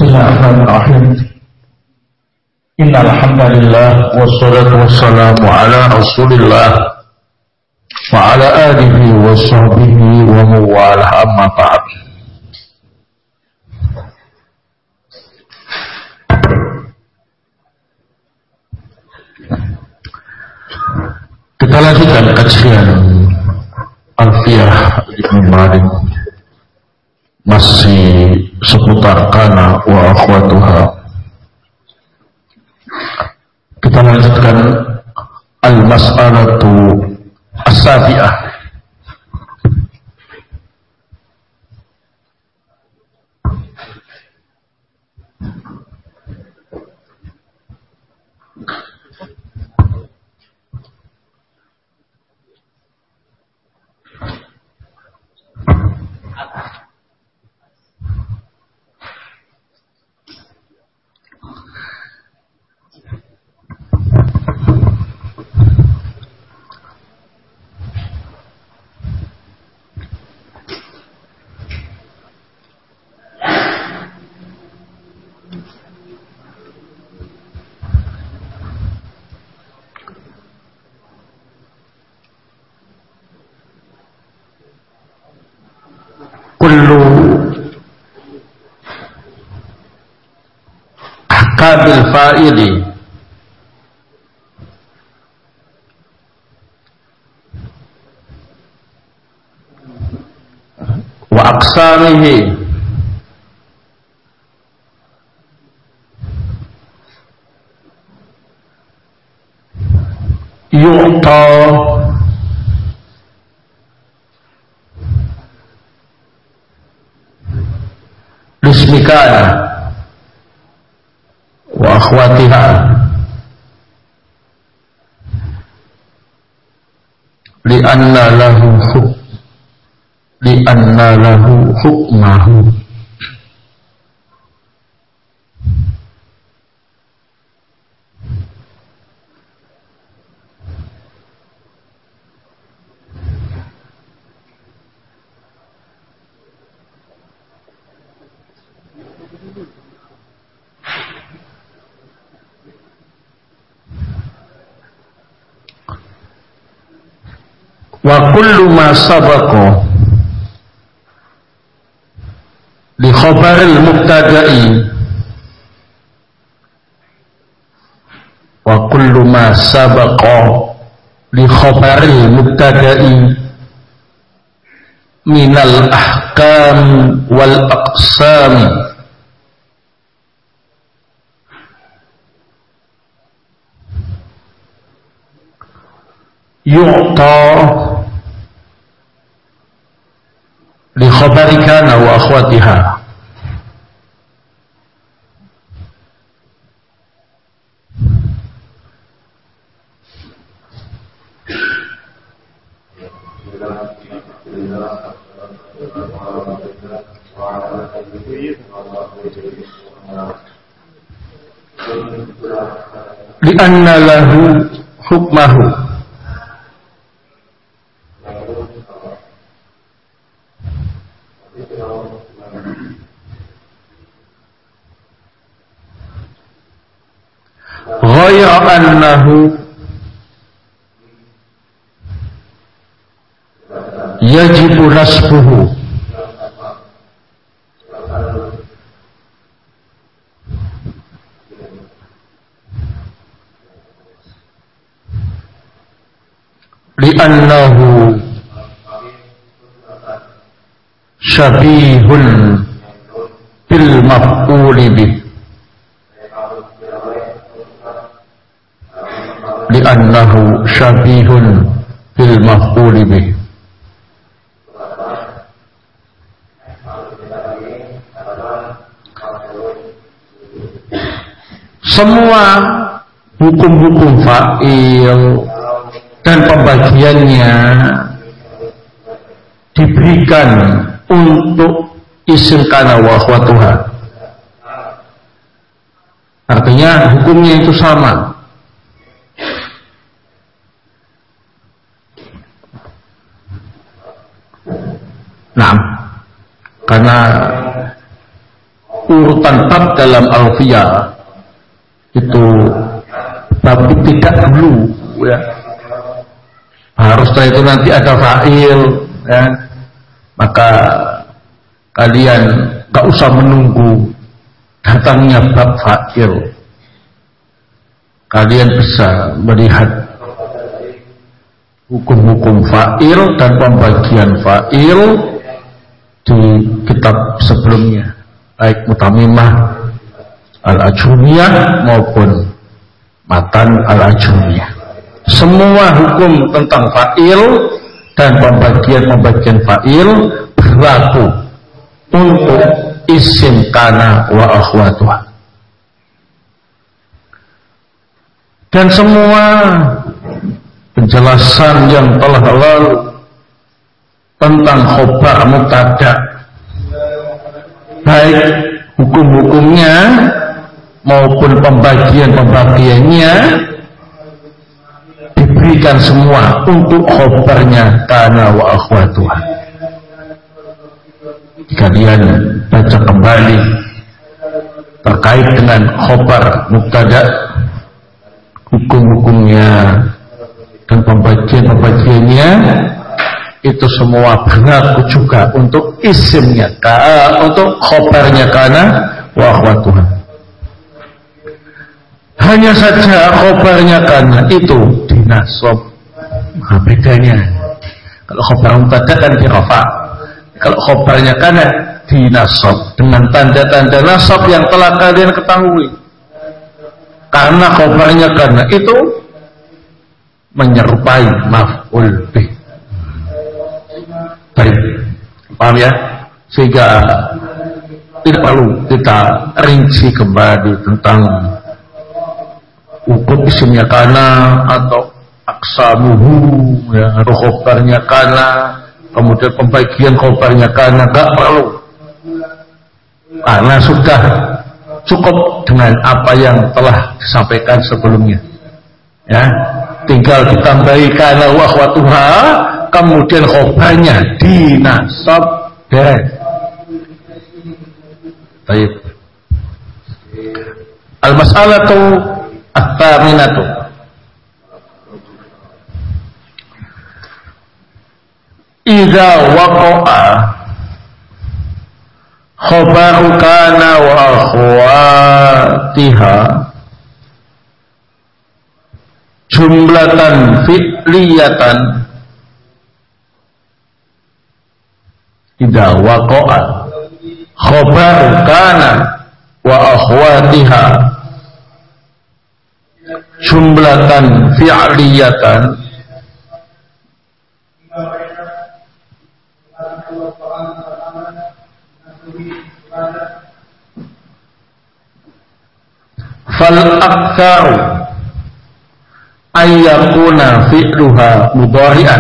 Bismillahirrahmanirrahim. Innal hamdalillah wassalatu wassalamu ala Rasulillah wa ala alihi wa sahbihi wa mawalah, amma ba'd. Kita lanjutkan kajian Alfiyah Ibnu Malik, masih seputar kana wa akhwatuha. Kita lanjutkan al-mas'alatu as-sabi'ah. Kullu ahkamil fa'ili wa aqsamihi yu'ta bismikana wa akhwatiha li'anna lahu hukmahu. Wa kullu ma sabaqa li khabaril mubtada'i wa kullu ma sabaqa li khabaril mubtada'i minal ahkam wal aqsam yu'ta li khabari kana wa akhwatiha. Li'anna lahu hukmahu. Ghayra annahu yajibu nasbuhu li'annahu syabihun bil maf'uli bih li'annahu syabihun bil maf'uli bih. Semua hukum-hukum fa'il dan pembagiannya diberikan untuk isim kana wa akhwatuha. Artinya hukumnya itu sama. Nah, karena urutan bab dalam Alfiyah itu bab tidak dulu ya. Harus setelah itu nanti ada fa'il ya. Maka kalian gak usah menunggu datangnya bab fa'il. Kalian bisa melihat hukum-hukum fa'il dan pembagian fa'il di kitab sebelumnya, baik Mutamimah Al-Ajuriyah maupun Matan Al-Ajuriyah. Semua hukum tentang fa'il dan pembagian fa'il berlaku untuk isim kana wa akhwatuha. Dan semua penjelasan yang telah lalu tentang khobar mubtada, baik hukum-hukumnya maupun pembagiannya, diberikan semua untuk khobarnya kana wa akhwatuha. Kalian baca kembali terkait dengan khobar mubtada, hukum-hukumnya dan pembagiannya, itu semua berlaku juga untuk isimnya, untuk khobarnya kana wa akhwatuha. Hanya saja khobarnya kana itu dinasab. Nah, bedanya. Kalau khobar mubtada kan dirafa. Kalau khobarnya kana dinasab dengan tanda-tanda nasab yang telah kalian ketahui. Karena khobarnya kana itu menyerupai maf'ul bih. Baik, paham ya? Sehingga tidak perlu kita rinci kembali tentang hukum isimnya kana atau aksamuhu ya, khobarnya kana, kemudian pembagian khobarnya kana, gak perlu. Karena sudah cukup dengan apa yang telah disampaikan sebelumnya. Ya, tinggal ditambahi kana wa akhwatuha, kemudian khobarnya dinasab beres. Baik. Al-mas'alatu at-taminatu. Idza waqa'a khabaru kana wa akhwatiha jumlatan fi'liyatan, idza waqa'a khabaru kana wa akhwatiha jumlatan fi'liyatan fal aktsaru ayyakuna fi'luha mudhari'an.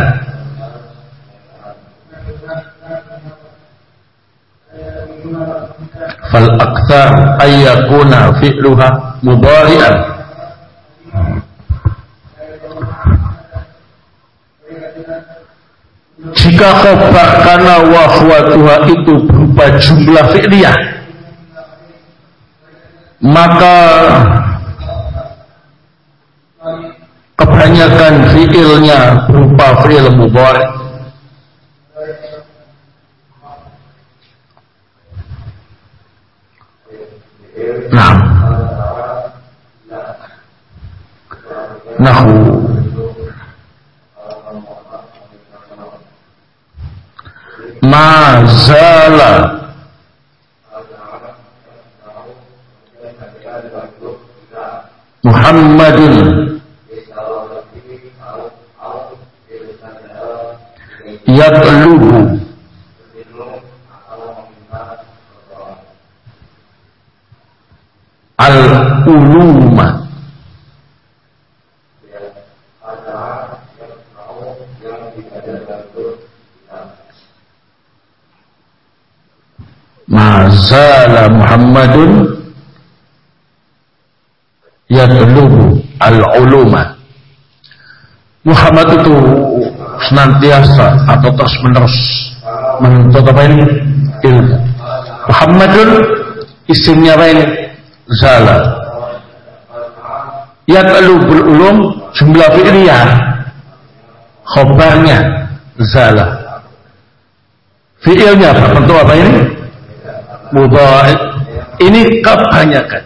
Fal aktsar ayyakuna fi'luha mudhari'an. Jika khobar kana wa akhwatuha itu berupa jumlah fi'liyah, maka kebanyakan fi'ilnya berupa fi'il mudhari'. Nah, nahu ma zala Muhammadun yatlubu al-uluma mazala Muhammadun yatlubu al-uluma. Muhammad itu senantiasa atau terus menerus menuntut apa ini? Ilmu. Muhammadun Isimnya apa ini? Zala. Yatlubul ulum jumlah fi'liyah. Khobarnya zala. Fi'ilnya apa? Bentuk apa ini? Mudhari'. Ini kebanyakan.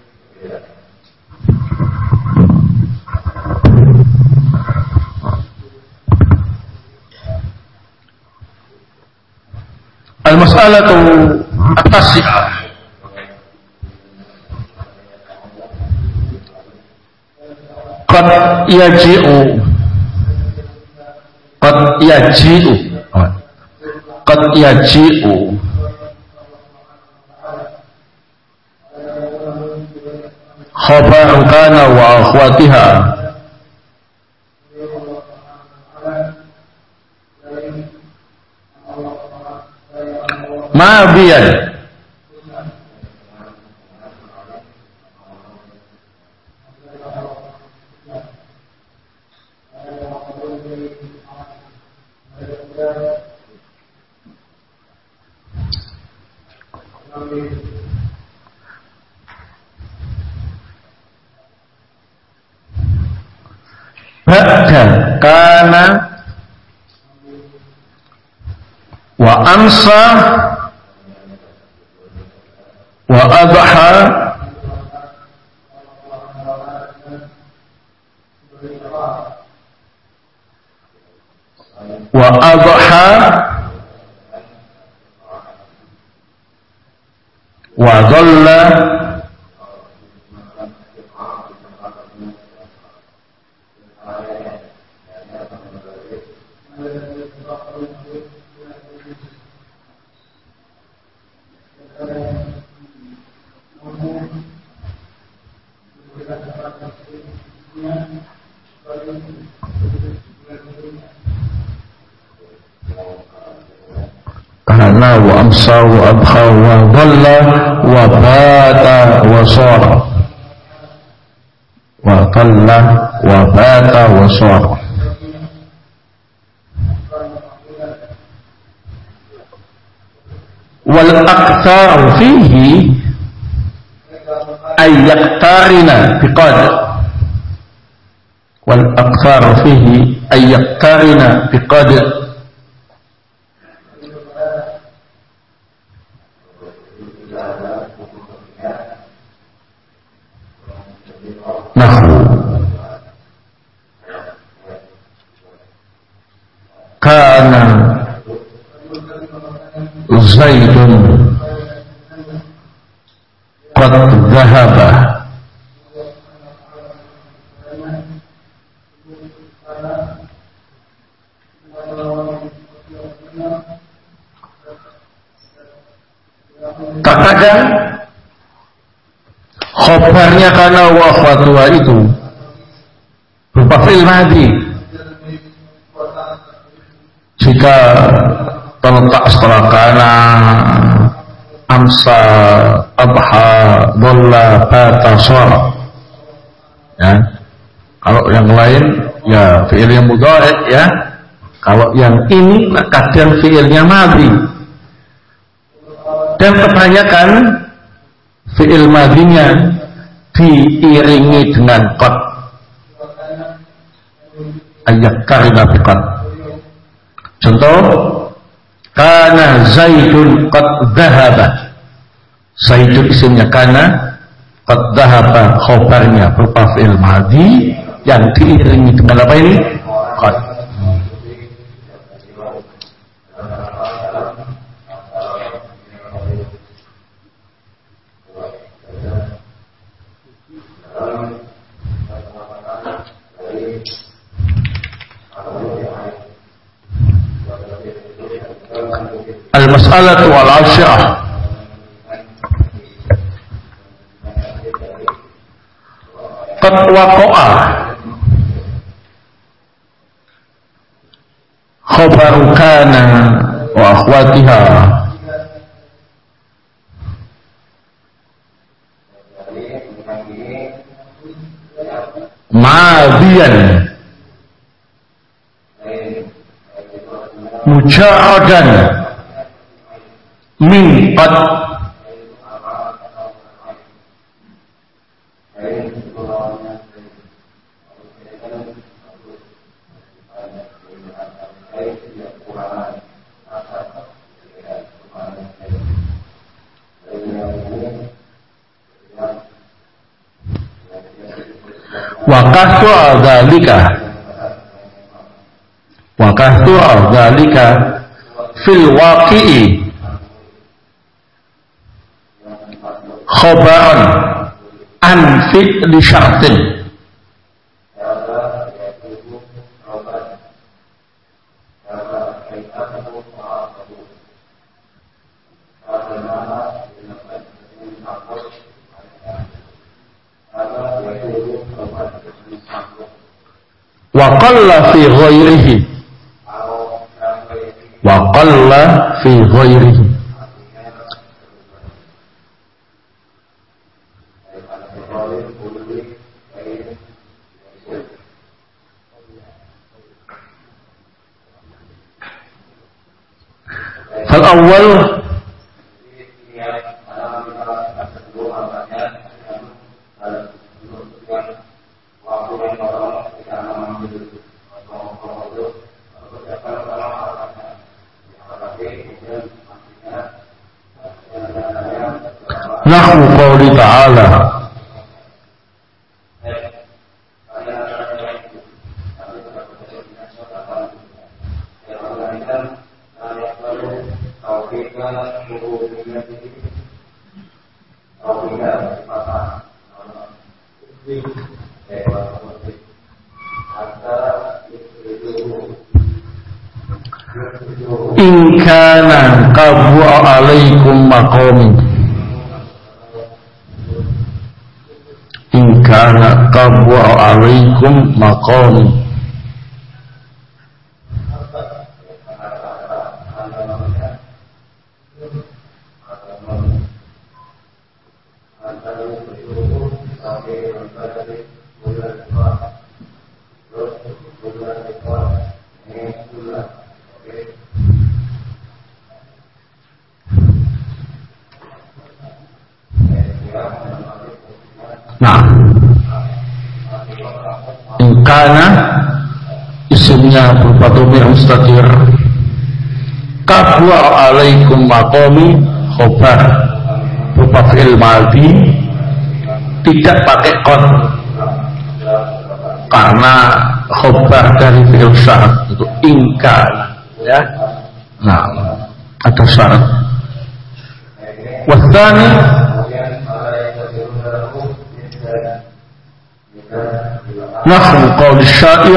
Al-mas'alatu at-tasi'ah. Qad yaji'u. Qad yaji'u. Qad yaji'u. Khabar kana wa akhwatiha. Ma'biyan. Ba'da kana wa amsa wa adha wa adha wa dhalla kana wa amsa wa abha wa dhalla wa bata wa sara wa dhalla wa bata wa sara. Wal aktsar fihi ay yaqtarina biqad. Wal aktsar fihi ay yaqtarina biqad. Nahwu kana Zaidun qad dhahaba. Katakan khobarnya kana wa akhwatuha itu berupa fi'il madhi. Jika terletak setelah kana, amsa, abha, dhalla, bata, shara. Ya. Kalau yang lain ya fi'ilnya mudhari' ya. Kalau yang ini kadang fi'ilnya madhi. Dan kebanyakan fi'il madhinya diiringi dengan qad. Ayat karina biqad. Contoh, kana Zaidun qad dhahaba. Zaidun isimnya kana, qad dhahaba khobarnya berupa fi'il madhi yang diiringi dengan apa ini? Qad. Al-mas'alatu al-'ashrah. Qad waqa'a khabaru kana wa akhwatiha ma'diyan mujarradan min qad wa kahtu dzalika fil waqi'i khabaran an fi'li syartin wa qalla fi ghairihi fal awwal nahwu qouli ta'ala in kana qabwa alaikum maqami in kana qabwa alaikum maqami Karena isimnya berupa dhamir mustatir, kabwa alaikum maqami khobar berupa fi'il madhi tidak pakai qad karena khobar dari fi'il syarat itu ingkar ya. Nah, ada syarat. Wasani nahwu qauli syair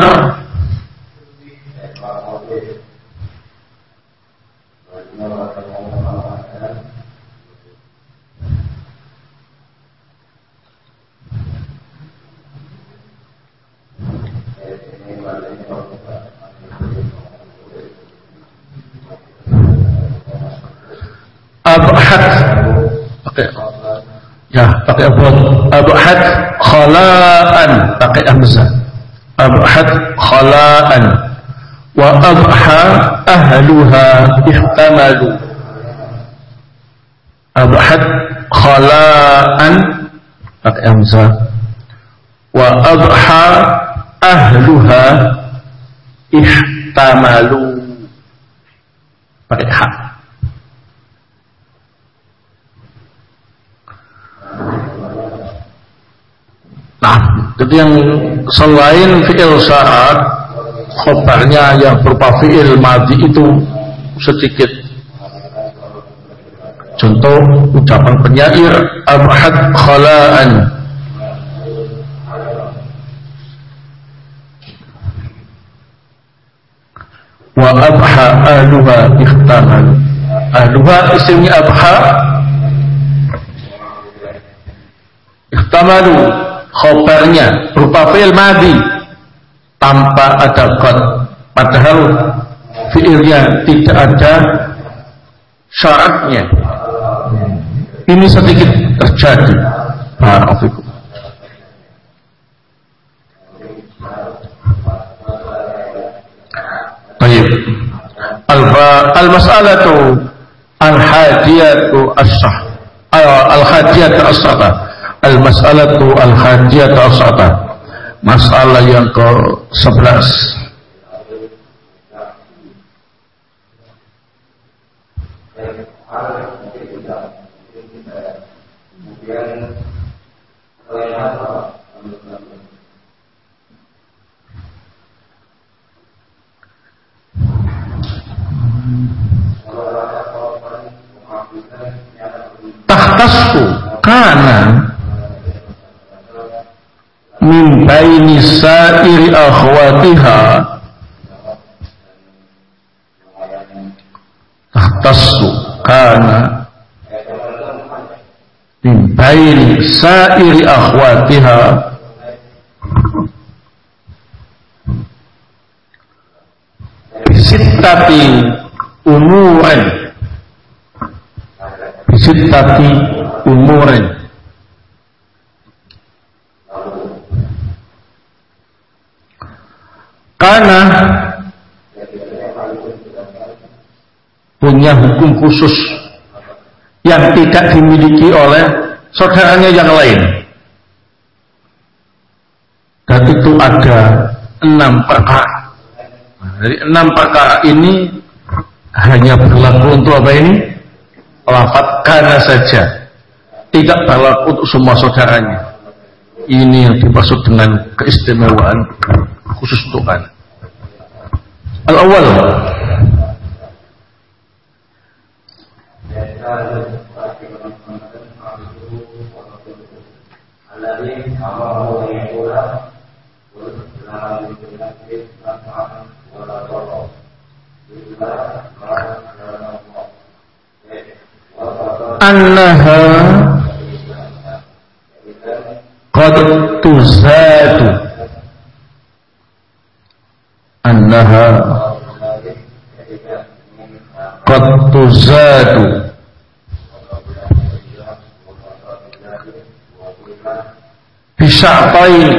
abhad pakai abhad khala'an pakai hamzah abhad khala'an wa abha ahluha ihtamalu abhad khala'an pakai hamzah wa abha ahluha ihtamalu pakai ha. Nah, itu yang selain fi'il syarat, khobarnya yang berupa fi'il madhi itu sedikit. Contoh ucapan penyair abhad khala'an wa abha ahluha ikhtamal. Ahluha isimnya abha ihtamalu khobarnya berupa fi'il madhi tanpa ada qad, padahal fi'ilnya tidak ada syaratnya. Ini sedikit terjadi. Barakallahu. Baik. Al-mas'alatu al-hadiyatu as-sah. Al-hadiyatu as-sah. Al-mas'alatu al-hadiyatu as-sah. Masalah yang ke-11. baini sa'iri akhwatiha tahtassu kana min baini sa'iri akhwatiha bisittati umuran bisittati umuran karena punya hukum khusus yang tidak dimiliki oleh saudaranya yang lain. Dan itu ada 6 perkara. Dari 6 perkara ini hanya berlaku untuk apa ini? Lafaz kana saja. Tidak berlaku untuk semua saudaranya. Ini yang dimaksud dengan keistimewaan khusus untuk kana. Al-awwal annaha qad tuzadu annaha qad tuzadu bisya'tain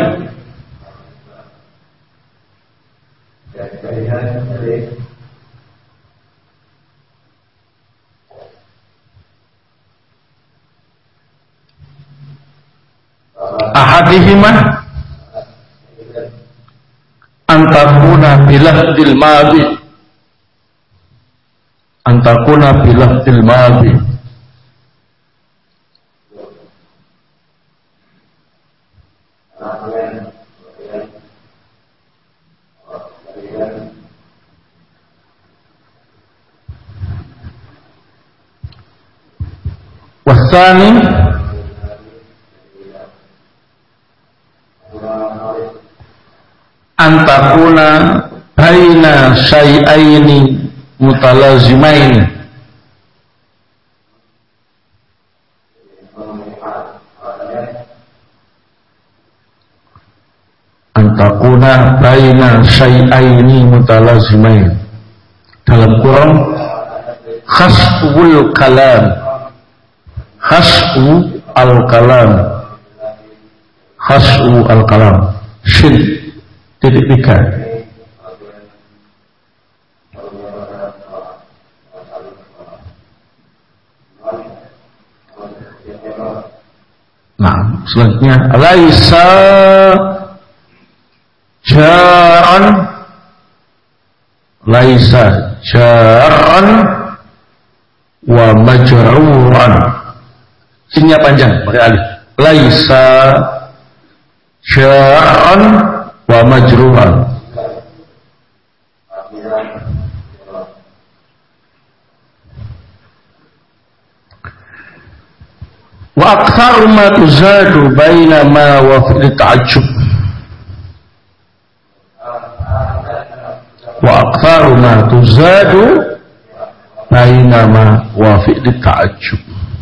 ahadihima antakuna bilafdil madhi antakuna bilafdil madhi wasani antakuna baina syai'aini mutalazimaini antakuna baina syai'aini mutalazimaini dalam kurung khas'ul kalam khas'u al-kalam khas'u al-kalam shin titik 3 nah selanjutnya laisa jaran laisa jaran wa majruran sinnya panjang pakai alif laisa jaran wa majruran wa aktsaru ma tuzadu baina ma wa fi ta'ajjub wa aktsaru ma tuzadu baina ma wa fi ta'ajjub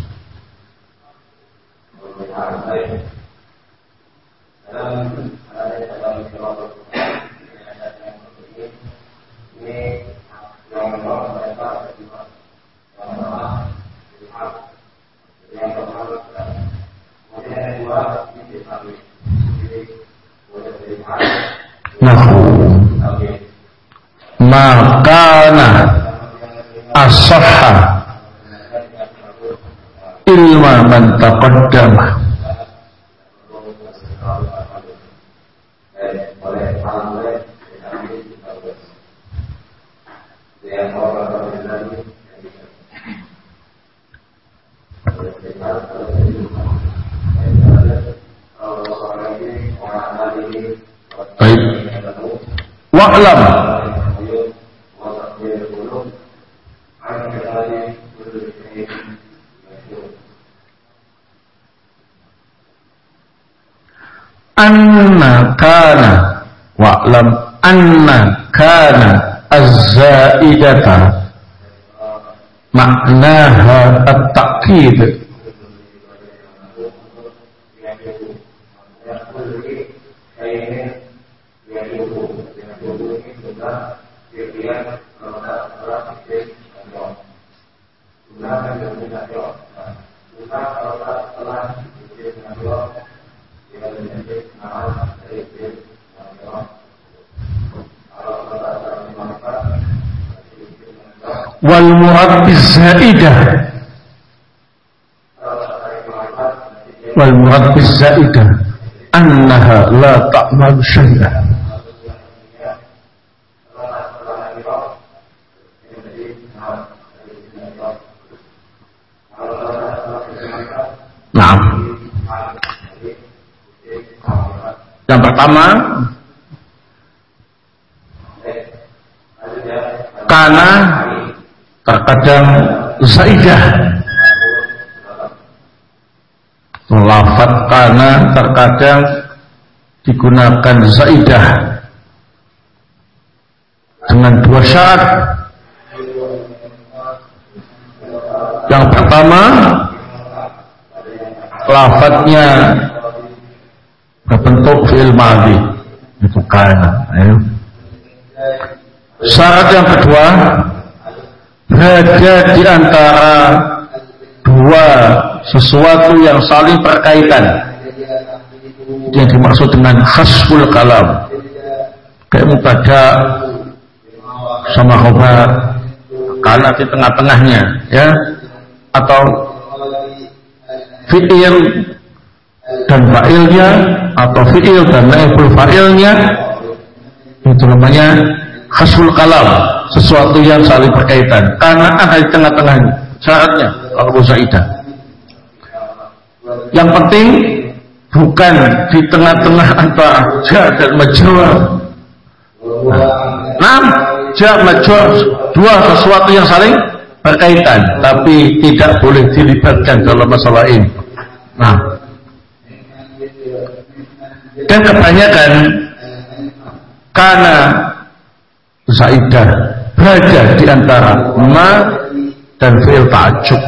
makana as-sahha ilma man taqaddama baik wa'lam anna kana wa'lam anna kana az-zaidata maknaha at-ta'kid wal murad bizaidah annaha la ta'mal syai'an. Nah, yang pertama karena terkadang zaidah, lafaz karena terkadang digunakan zaidah dengan dua syarat. Yang pertama, lafaznya berbentuk fi'il madhi, itu kana. Syarat yang kedua, berada di antara dua sesuatu yang saling berkaitan. Yang dimaksud dengan khasful kalam, kayak mubtada sama khobar, karena di tengah-tengahnya, ya, atau fi'il dan fa'ilnya, atau fi'il dan naibul fa'ilnya, itu namanya khasful kalam, sesuatu yang saling berkaitan karena ada di tengah-tengahnya. Syaratnya kalau zaidah, yang penting bukan di tengah-tengah antara ja dan majrur. Nah, ja majrur dua sesuatu yang saling berkaitan, tapi tidak boleh dilibatkan dalam masalah ini. Nah, dan kebanyakan karena zaidah berada di antara ma dan fi'il ta'ajjub.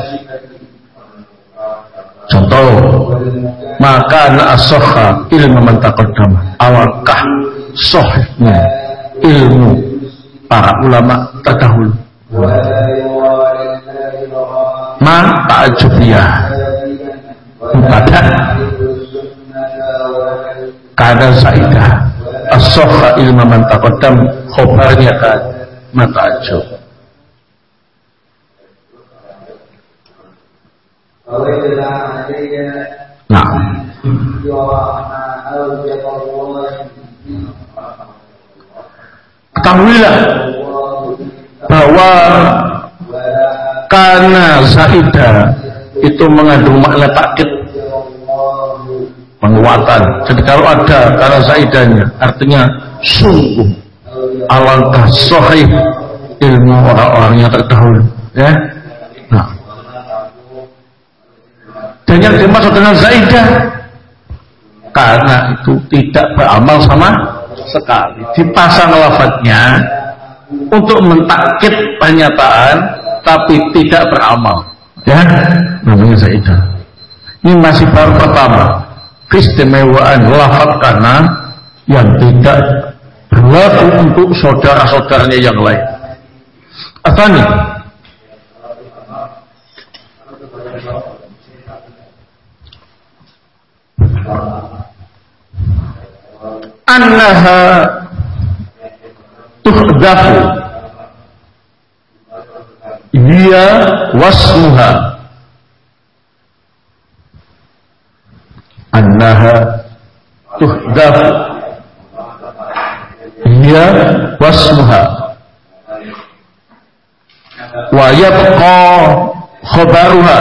Contoh, maka as-sahha ilmu man taqaddama, awalkah sahihnya ilmu para ulama terdahulu. Ma ta'ajjubiyah pada kada zaidah, as-sahha ilmu man taqaddam, khobarnya kan ma ta'ajjub. Nah, ketahuilah bahwa karena zaidah itu mengandung makna takkid, penguatan. Jadi kalau ada karena zaidahnya, artinya sungguh alangkah sahih ilmu orang-orang yang terdahulu, ya. Nah, dan yang dimaksud dengan zaidah karena itu tidak beramal sama sekali, dipasang lafadznya untuk mentakkid pernyataan tapi tidak beramal, ya, namanya zaidah. Ini masih baru pertama, keistimewaan lafadz karena yang tidak berlaku untuk saudara-saudaranya yang lain. Asalnya annaha tuhdafu hiya wasmuha, annaha tuhdafu hiya wasmuha wa yabqa khabaruha.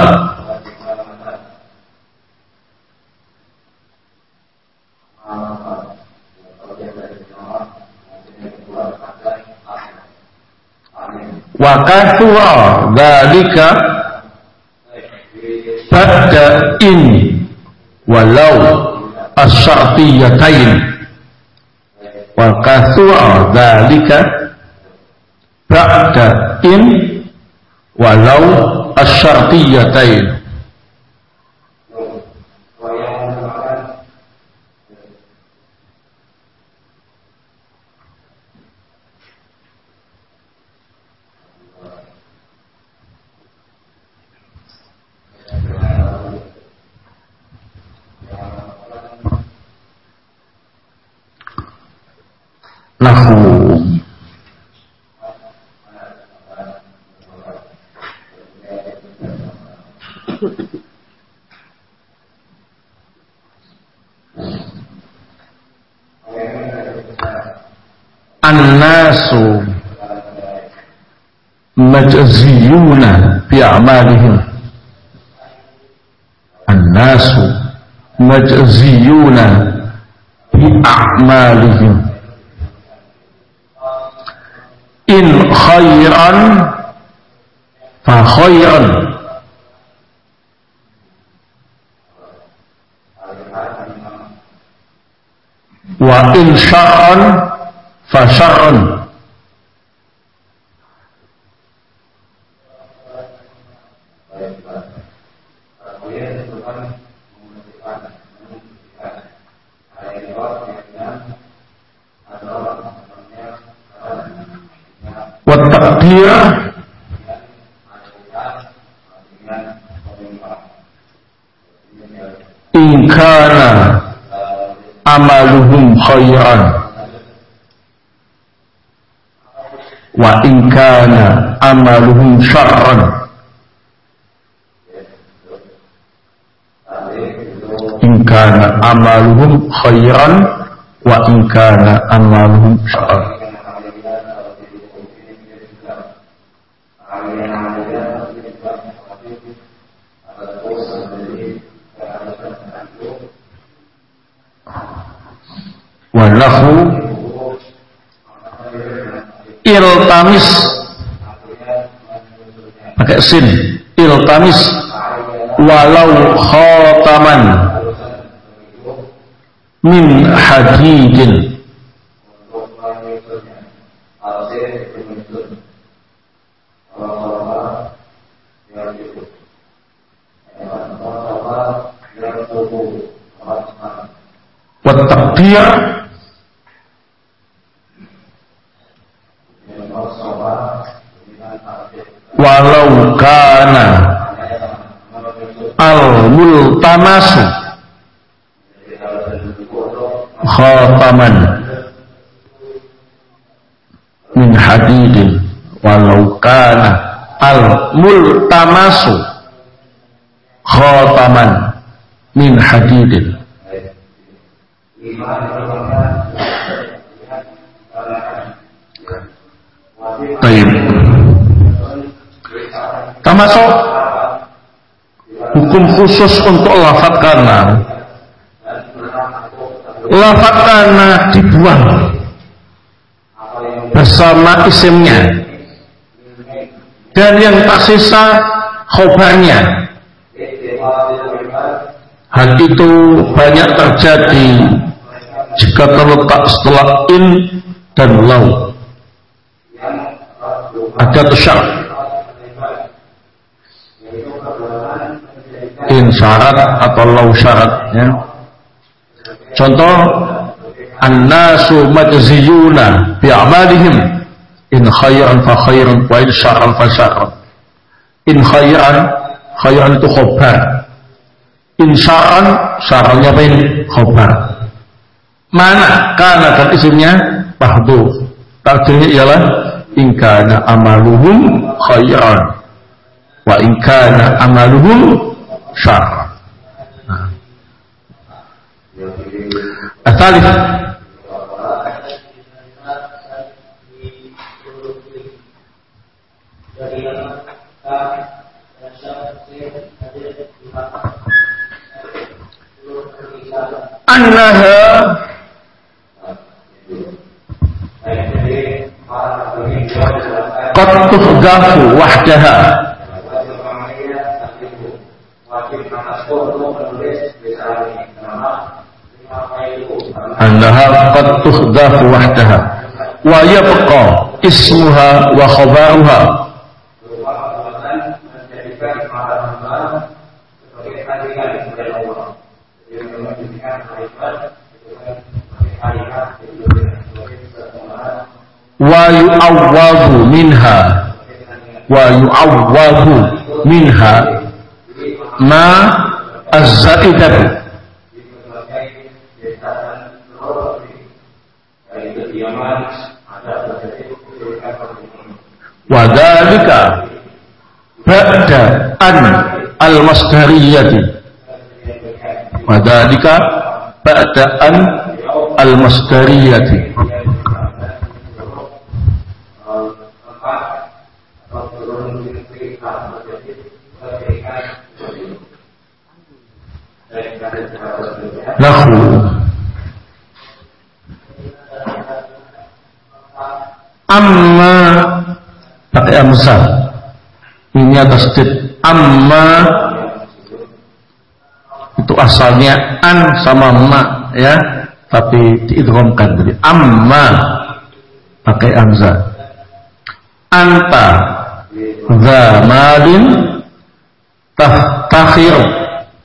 Wa kathura dzalika ba'da in walau asyartiyatain wa kathura dzalika ba'da in walau asyartiyatain. Nahu an-nasu majziyuna bi a'malihim. An-nasu majziyuna bi a'malihim. In khairan fa khairan wa in syarran fa syarran. Wa taqdir in kana amaluhum khairan wa in kana amaluhum syarran. In kana amaluhum khairan wa in kana amaluhum syarran. Walahu iltamis pakai sin, iltamis walau khataman min hadidin. Wa taqdir walau kana al-multamasu khataman min hadidin, walau kana al-multamasu khataman min hadidin. Baik. Termasuk hukum khusus untuk lafaz kana. Lafaz kana dibuang bersama isimnya, dan yang tersisa khobarnya. Hal itu banyak terjadi jika terletak setelah in dan lau. Ada syarat, in syarat atau lau syaratnya. Contoh, an-nasu majziyuna bi a'malihim in khairan fa khairan wa in syarran fa syarran. In khairan, khairan itu khobar. In syarran, syarrannya apa ini? Khobar. Mana kana dan isimnya mahdhuf. Takdirnya ialah in kana amaluhum khairan wa in kana amaluhum syarran. Asalif annaha qad tuhdafu wahdaha annaha qad tuhdhafu wahdaha wa yabqa ismuha wa khabaruha. Wa yu'awwadhu minha ma az-za'idatu wa dzalika ba'da an al-masdariyati wa dzalika ba'da an al-masdariyati. Lahu amma pakai amsal ini atas tasdid. Amma itu asalnya an sama ma ya, tapi diidghamkan jadi amma pakai amza. Anta zamalin tahtakhiru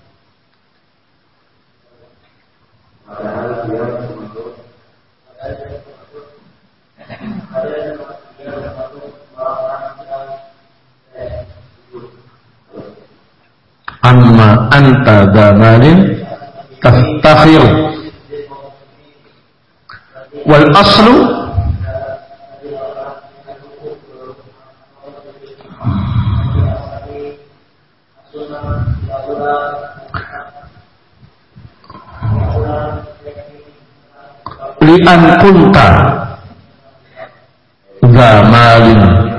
amma anta zamalin tahtakhiru wal aslu li'an kunta zamalin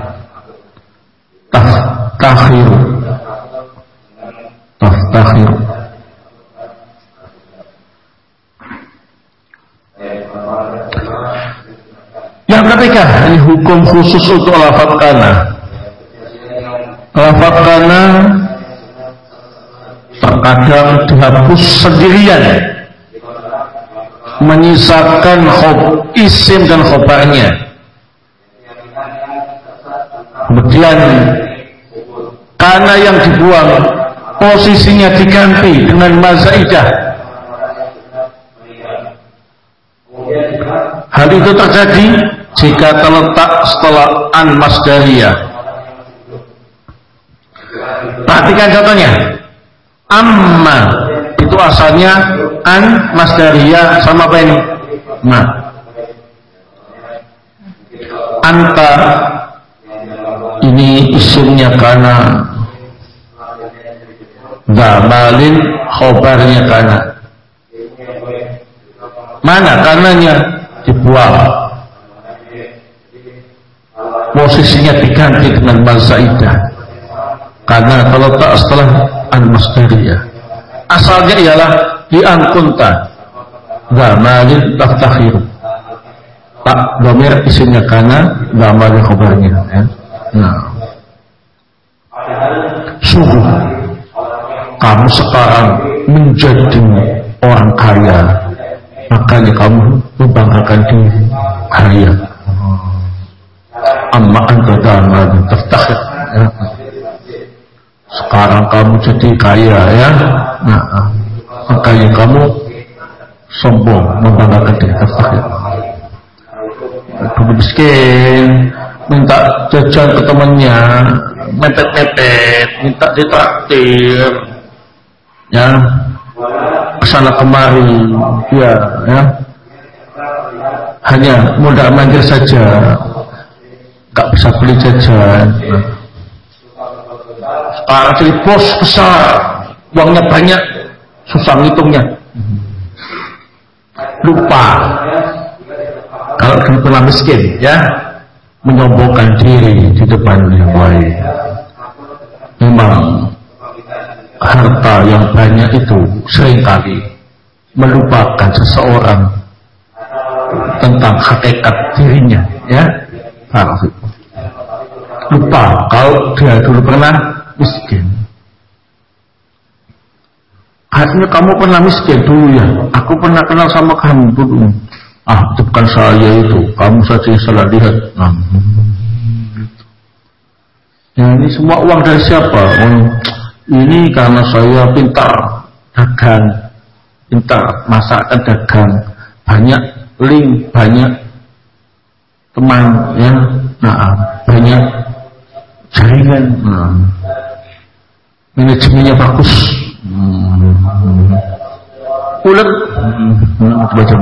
tahtakhiru yang ketiga, ini hukum khusus untuk lafaz kana. Lafaz kana terkadang dihapus sendirian, menyisakan isim dan khobarnya. Kemudian kana yang dibuang posisinya diganti dengan mazaidah. Hal itu terjadi jika terletak setelah an masdariyah. Perhatikan contohnya. Amma itu asalnya an masdariyah sama apa ini? Ma. Anta ini isimnya kana, zamalin khobarnya kana. Mana kananya? Dibuang, posisinya diganti dengan mazaidah karena terletak setelah al-masdariyah. Asalnya ialah di angkunta zamalin tahtakhiru, tak dhamir isimnya kana, zamalin khobarnya ya. Nah, sungguh kamu sekarang menjadi orang kaya, makanya kamu membanggakan diri kaya. Amma anta zamalin tahtakhir ya. Sekarang kamu jadi kaya ya. Nah, makanya kamu sombong membanggakan diri tahtakhir. Kamu miskin, minta jajan ke temannya, mepet-mepet, minta ditraktir ya, kesana kemari ya, hanya modal manggil saja, gak bisa beli jajan. Sekarang jadi bos besar, uangnya banyak, susah ngitungnya, lupa kalau dulu pernah miskin ya, menyombongkan diri di depan yang lain. Memang harta yang banyak itu seringkali melupakan seseorang tentang hakikat dirinya ya. Lupa kalau dia dulu pernah miskin. Artinya kamu pernah miskin dulu ya. Aku pernah kenal sama kamu dulu. Itu bukan saya itu. Kamu saja yang salah lihat. Ya, ini semua uang dari siapa? Ini karena saya pintar dagang, pintar masakan dagang, banyak link, banyak teman, ya, banyak jaringan, manajemennya bagus, ulet, baca.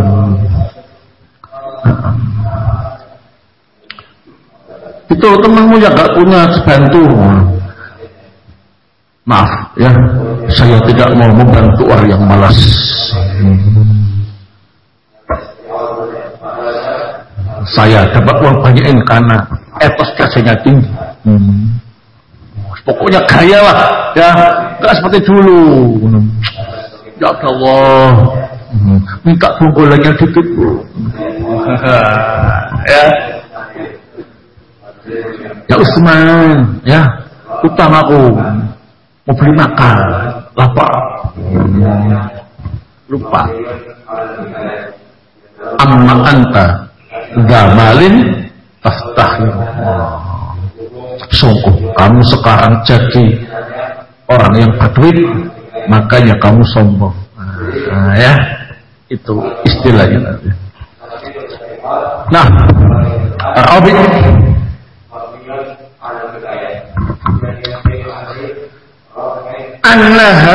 Itu temanmu yang gak punya bantu. Maaf ya, saya tidak mau membantu orang yang malas. Saya dapat uang banyak ini karena etos kerjanya tinggi. Pokoknya gaya lah, ya, gak seperti dulu. Ya Allah, minta tunggolannya dikit, ya. Ya Usman, ya, utang aku. Mau beli makan, lapar, lupa. Amma anta gamalin taftahir. Sungguh kamu sekarang jadi orang yang berduit, makanya kamu sombong. Ya, itu istilahnya nanti. Nah, Rabi annaha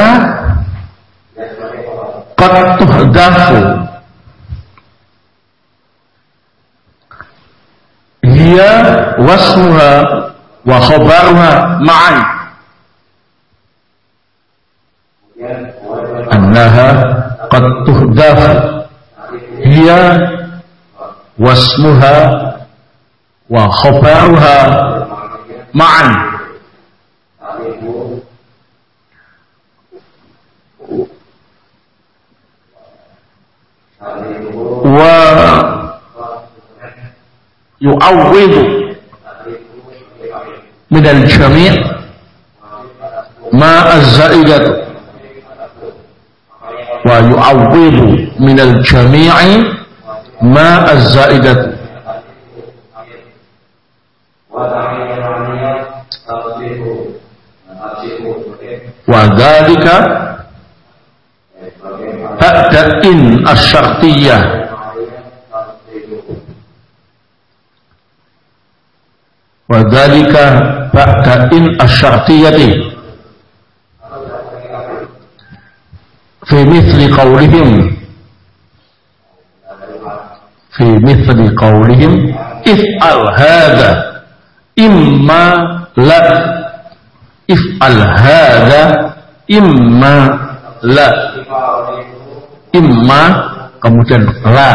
qad tuhdafu hiya wasmuha wa khabaruha ma'an. Annaha qad tuhdafu hiya wasmuha wa khabaruha ma'an. Wa yu'awwidu minal jami' ma az-za'idatu wa yu'awwidu minal jami'i ma az-za'idatu wa dzalika ba'da'in asy-syartiyyah wa dzalika ba'da'in asy-syartiyyati fi mithli qawlihim if'al hadha imma la if'al hadha imma la imma kemudian la.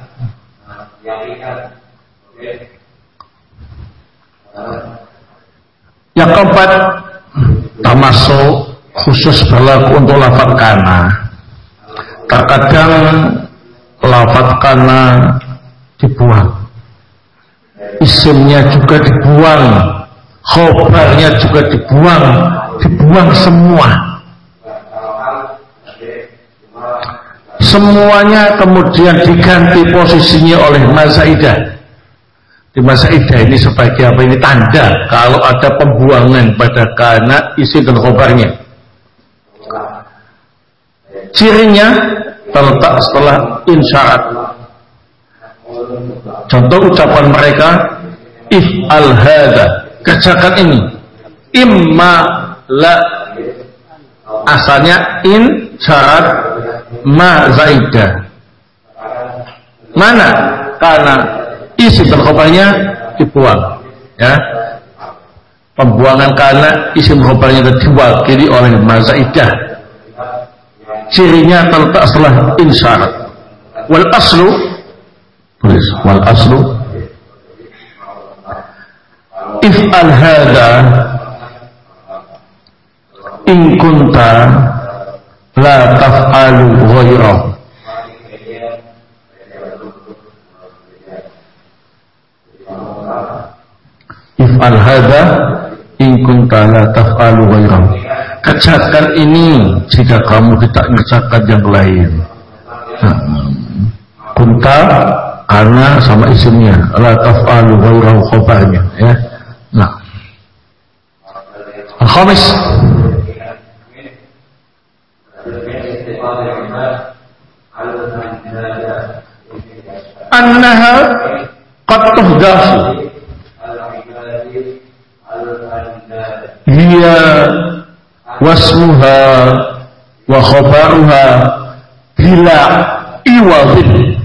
Yang keempat, termasuk khusus berlaku untuk lafaz kana. Terkadang lafaz kana dibuang, isimnya juga dibuang, khobarnya juga dibuang semua. Semuanya kemudian diganti posisinya oleh mazaidah. Di mazaidah ini sebagai apa? Ini tanda kalau ada pembuangan pada kana isim dan khobarnya. Cirinya terletak setelah insyarat. Contoh ucapan mereka, if'al hadza, kerjakan ini. Imma la, asalnya in syarat ma zaidah. Mana? Karena isim dan khobarnya dibuang, ya. Pembuangan karena isim khobarnya diwakili oleh ma zaidah. Cirinya terletak setelah insyarat. Wal aslu, tulis wal aslu if'al hadza in kunta la taf'alu ghairah. If'al hadza in kunta la taf'alu ghairah. kerjakan ini jika kamu tidak mengerjakan yang lain. Kunta karena sama isimnya, la taf'alu ghairahu khabarnya, ya. Nah, al-khamis annaha qad tuhdafu hiya wasmuha wa khabaruha bila iwadhin.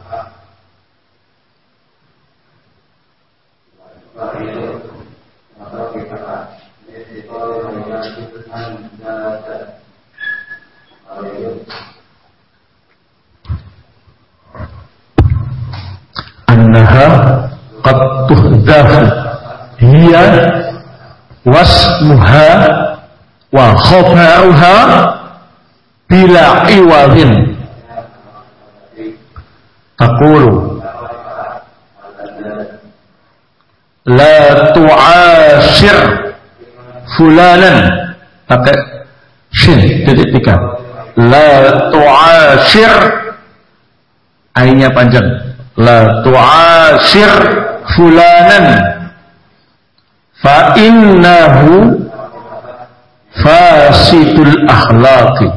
Annaha qad tuhdafu hiya wasmuha wa khabaruha bila iwadhin. Taqulu la tu'ashir fulanan, pakai shin titik tiga. La tu'ashir, ainnya panjang. La tu'ashir fulanan fa innahu fasidul akhlaqi.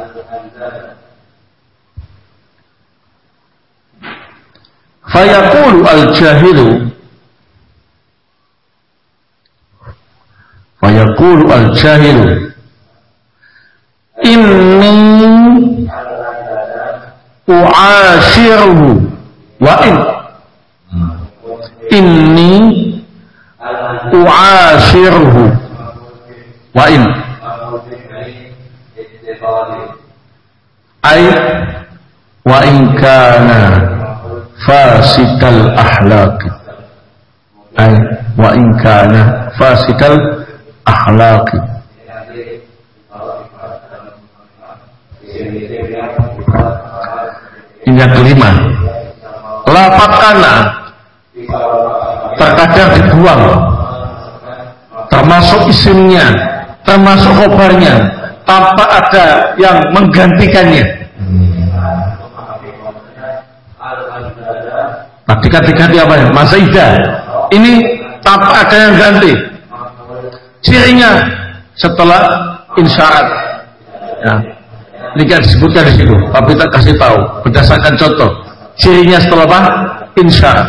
Fayaqulu al-jahilu inni u'ashiruhu wa inni u'ashiruhu wa ay wa in kana fasidal akhlaqi, ay wa in kana fasidal akhlaqi. Ini yang kelima, lafaz kana terkadang dibuang, termasuk isimnya, termasuk khobarnya, tanpa ada yang menggantikannya. Nah, diganti apa ya? Mazaidah. Ini tanpa ada yang ganti. Cirinya setelah insyarat. Ya. Ini kan disebutkan di situ. Tapi tak kasih tahu berdasarkan contoh. Cirinya setelah apa? Insyarat.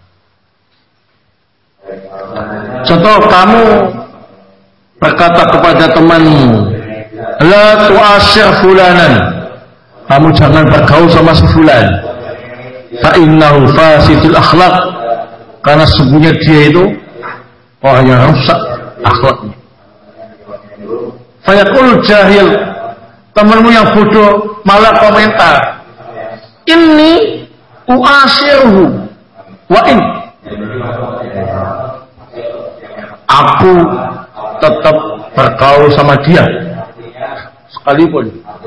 Contoh, kamu berkata kepada temanmu, la tu'ashir fulanan, kamu jangan bergaul sama si fulan. Fa innahu fasidul akhlaq, karena sesungguhnya dia itu orang yang rusak akhlaknya. Fayaqul jahil, temanmu yang bodoh malah komentar, inni u'ashiruhu wa in, aku tetap bergaul sama dia sekalipun,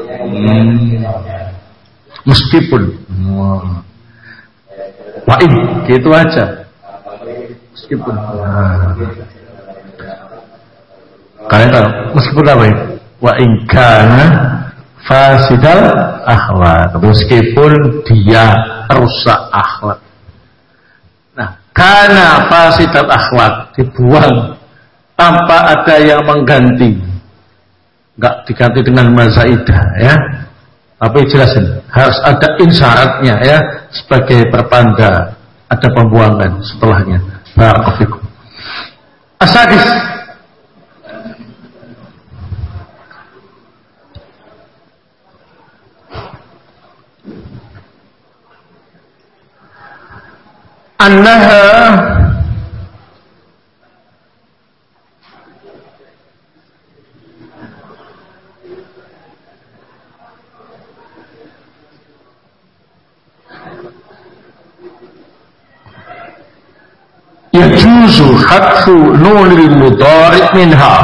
meskipun wa'in, gitu aja, meskipun kalian tahu meskipun apa ya? Wa'in kana fasidal akhlak, meskipun dia rusak akhlak. Nah, kana fasidal akhlak dibuang tanpa ada yang mengganti, enggak diganti dengan mazaidah, ya. Tapi jelasin, harus ada insyaratnya, ya, sebagai pertanda ada pembuangan setelahnya. Barakallahu fikum. Asadis, annaha yajuzu hadfu nunil mudhari' minha,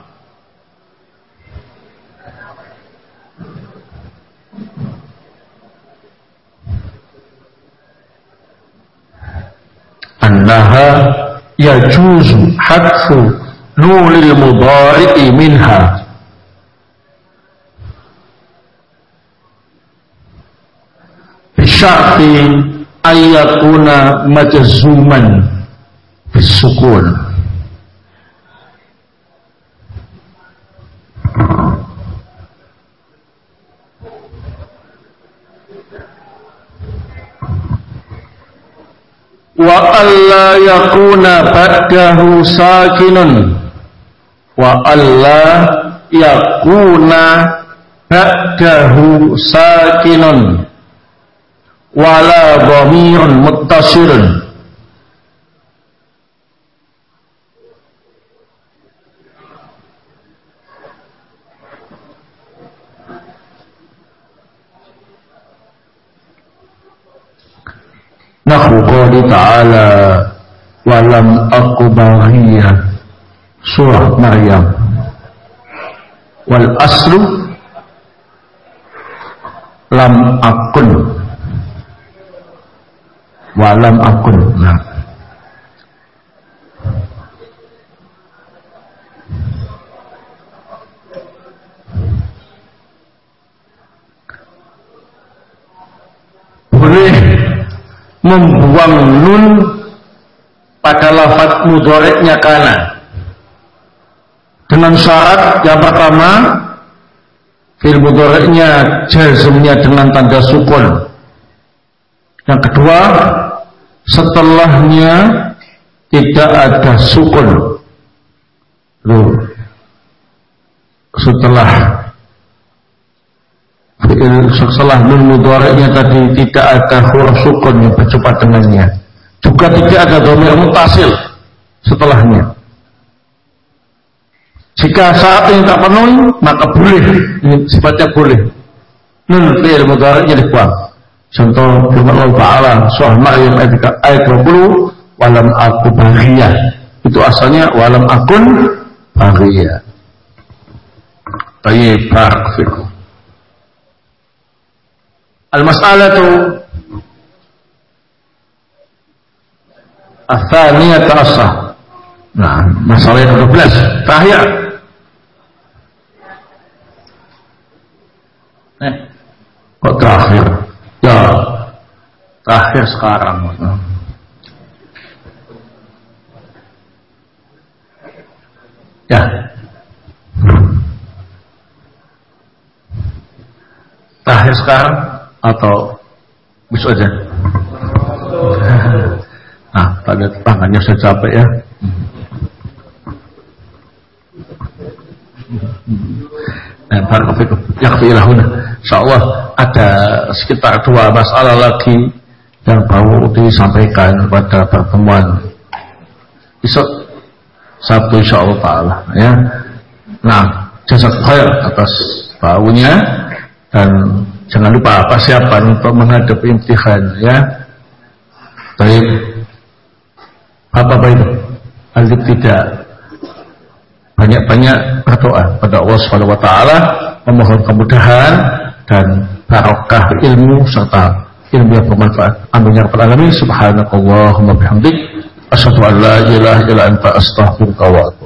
annaha yajuzu hadfu nunil mudhari' minha, bisyarti ayyakuna majzuman bisukun. Wa alla yakuna ba'dahu sakinun, wa alla yakuna ba'dahu sakinun wala dhamirun muttasilun. Nahu qawli ta'ala walam aku baghiyah, surah Maryam. Wal aslu lam akun, walam akun. Nah, boleh membuang nun pada lafaz mudhari'nya kana dengan syarat yang pertama, fi'il mudhari'nya jazmnya dengan tanda sukun. Yang kedua, setelahnya tidak ada sukun. Setelah nun mudhari'nya tadi tidak ada huruf sukun yang berjumpa dengannya, juga tidak ada dhamir muttasil setelahnya. Jika saat ini tak penuh, maka boleh, ini sifatnya boleh, nun fi'il mudhari'nya dibuang. Contoh firman Allah Ta'ala surah Maryam ayat 20, walam aku baghiyah, itu asalnya walam akun baghiyah. Baik, barakallahu. Al-mas'alatu ats-tsaniyah asah. Nah, masalah yang ke-12 terakhir. Kok terakhir? Ya, terakhir sekarang. Ya. Terakhir sekarang atau besok aja? Nah, pada tangannya sudah capek ya. Nah, barakallahu yakfirahuna. Insyaallah ada sekitar 2 masalah lagi yang baru disampaikan pada pertemuan besok Sabtu insyaallah taala ya. Nah, jazakallahu khair atas baunya dan jangan lupa persiapan untuk menghadapi imtihan ya. Baik. Apa itu? Alif tidak banyak-banyak berdoa pada Allah Subhanahu wa taala, memohon kemudahan dan barokah ilmu serta ilmu yang bermanfaat. Amin ya rabbal alamin. Subhanakallahumma bihamdik asyhadu an la ilaha illa anta astaghfiruka wa atubu